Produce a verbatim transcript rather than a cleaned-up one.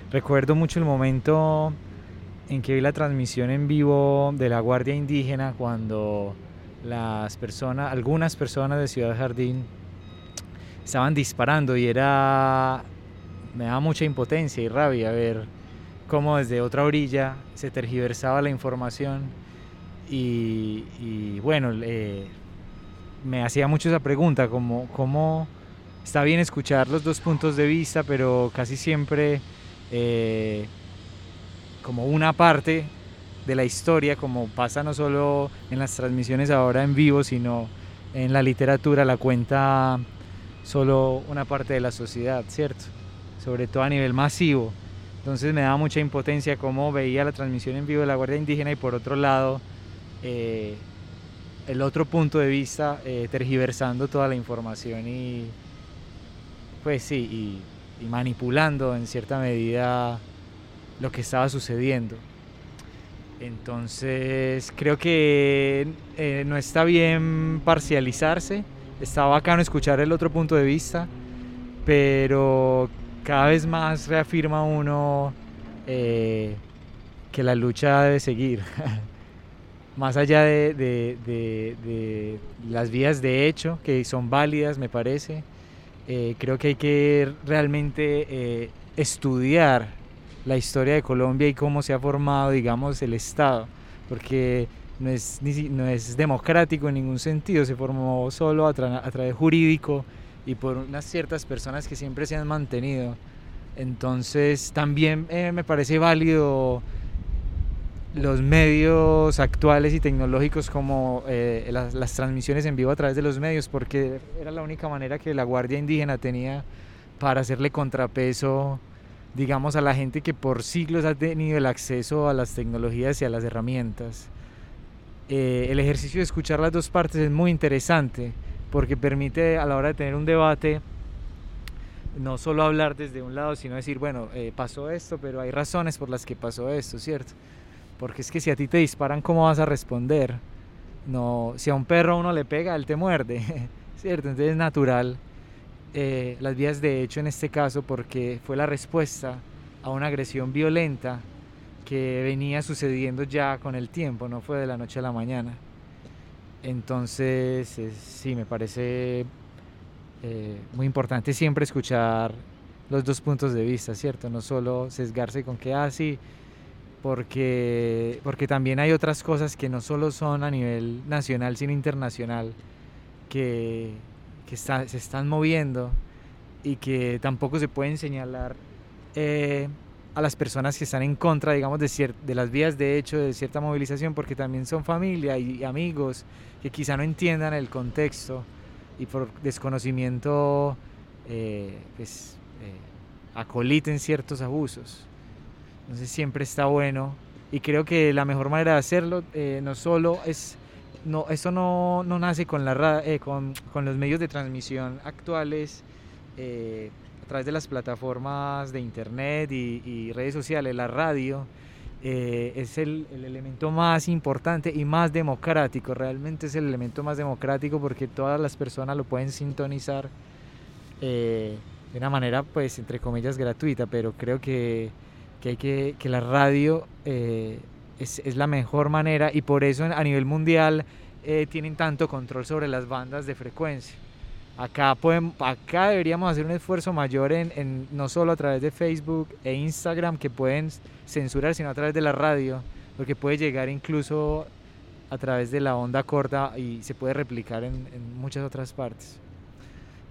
Recuerdo mucho el momento en que vi la transmisión en vivo de la Guardia Indígena cuando las personas, algunas personas de Ciudad Jardín estaban disparando y era, me daba mucha impotencia y rabia ver cómo desde otra orilla se tergiversaba la información y, y bueno, eh, me hacía mucho esa pregunta, como cómo está bien escuchar los dos puntos de vista, pero casi siempre eh, como una parte de la historia, como pasa no solo en las transmisiones ahora en vivo, sino en la literatura, la cuenta solo una parte de la sociedad, ¿cierto? Sobre todo a nivel masivo. Entonces me daba mucha impotencia cómo veía la transmisión en vivo de la Guardia Indígena y por otro lado eh, el otro punto de vista eh, tergiversando toda la información y pues sí, y, y manipulando en cierta medida lo que estaba sucediendo. Entonces creo que eh, no está bien parcializarse, está bacano escuchar el otro punto de vista, pero cada vez más reafirma uno eh, que la lucha debe seguir. Más allá de, de, de, de las vías de hecho, que son válidas me parece, eh, creo que hay que realmente eh, estudiar la historia de Colombia y cómo se ha formado, digamos, el Estado, porque no es, ni, no es democrático en ningún sentido, se formó solo a, tra a través jurídico y por unas ciertas personas que siempre se han mantenido. Entonces también eh, me parece válido los medios actuales y tecnológicos como eh, las, las transmisiones en vivo a través de los medios, porque era la única manera que la Guardia Indígena tenía para hacerle contrapeso, digamos, a la gente que por siglos ha tenido el acceso a las tecnologías y a las herramientas. Eh, el ejercicio de escuchar las dos partes es muy interesante porque permite a la hora de tener un debate no solo hablar desde un lado, sino decir, bueno, eh, pasó esto, pero hay razones por las que pasó esto, ¿cierto? Porque es que si a ti te disparan, ¿cómo vas a responder? No, si a un perro uno le pega, él te muerde, ¿cierto? Entonces es natural eh, las vías de hecho en este caso porque fue la respuesta a una agresión violenta que venía sucediendo ya con el tiempo, no fue de la noche a la mañana. Entonces, eh, sí, me parece eh, muy importante siempre escuchar los dos puntos de vista, ¿cierto? No solo sesgarse con que, ah, sí, porque, porque también hay otras cosas que no solo son a nivel nacional, sino internacional, que, que está, se están moviendo y que tampoco se pueden señalar eh, a las personas que están en contra, digamos, de, cier de las vías de hecho de cierta movilización, porque también son familia y amigos que quizá no entiendan el contexto y por desconocimiento eh, pues, eh, acoliten ciertos abusos. Entonces siempre está bueno y creo que la mejor manera de hacerlo eh, no solo es, no, esto no, no nace con, la, eh, con, con los medios de transmisión actuales eh, a través de las plataformas de internet y, y redes sociales, la radio eh, es el, el elemento más importante y más democrático, realmente es el elemento más democrático porque todas las personas lo pueden sintonizar eh, de una manera pues entre comillas gratuita, pero creo que que, hay que, que la radio eh, es, es, la mejor manera y por eso a nivel mundial eh, tienen tanto control sobre las bandas de frecuencia. Acá, pueden, acá deberíamos hacer un esfuerzo mayor en, en no solo a través de Facebook e Instagram que pueden censurar, sino a través de la radio, porque puede llegar incluso a través de la onda corta y se puede replicar en, en muchas otras partes.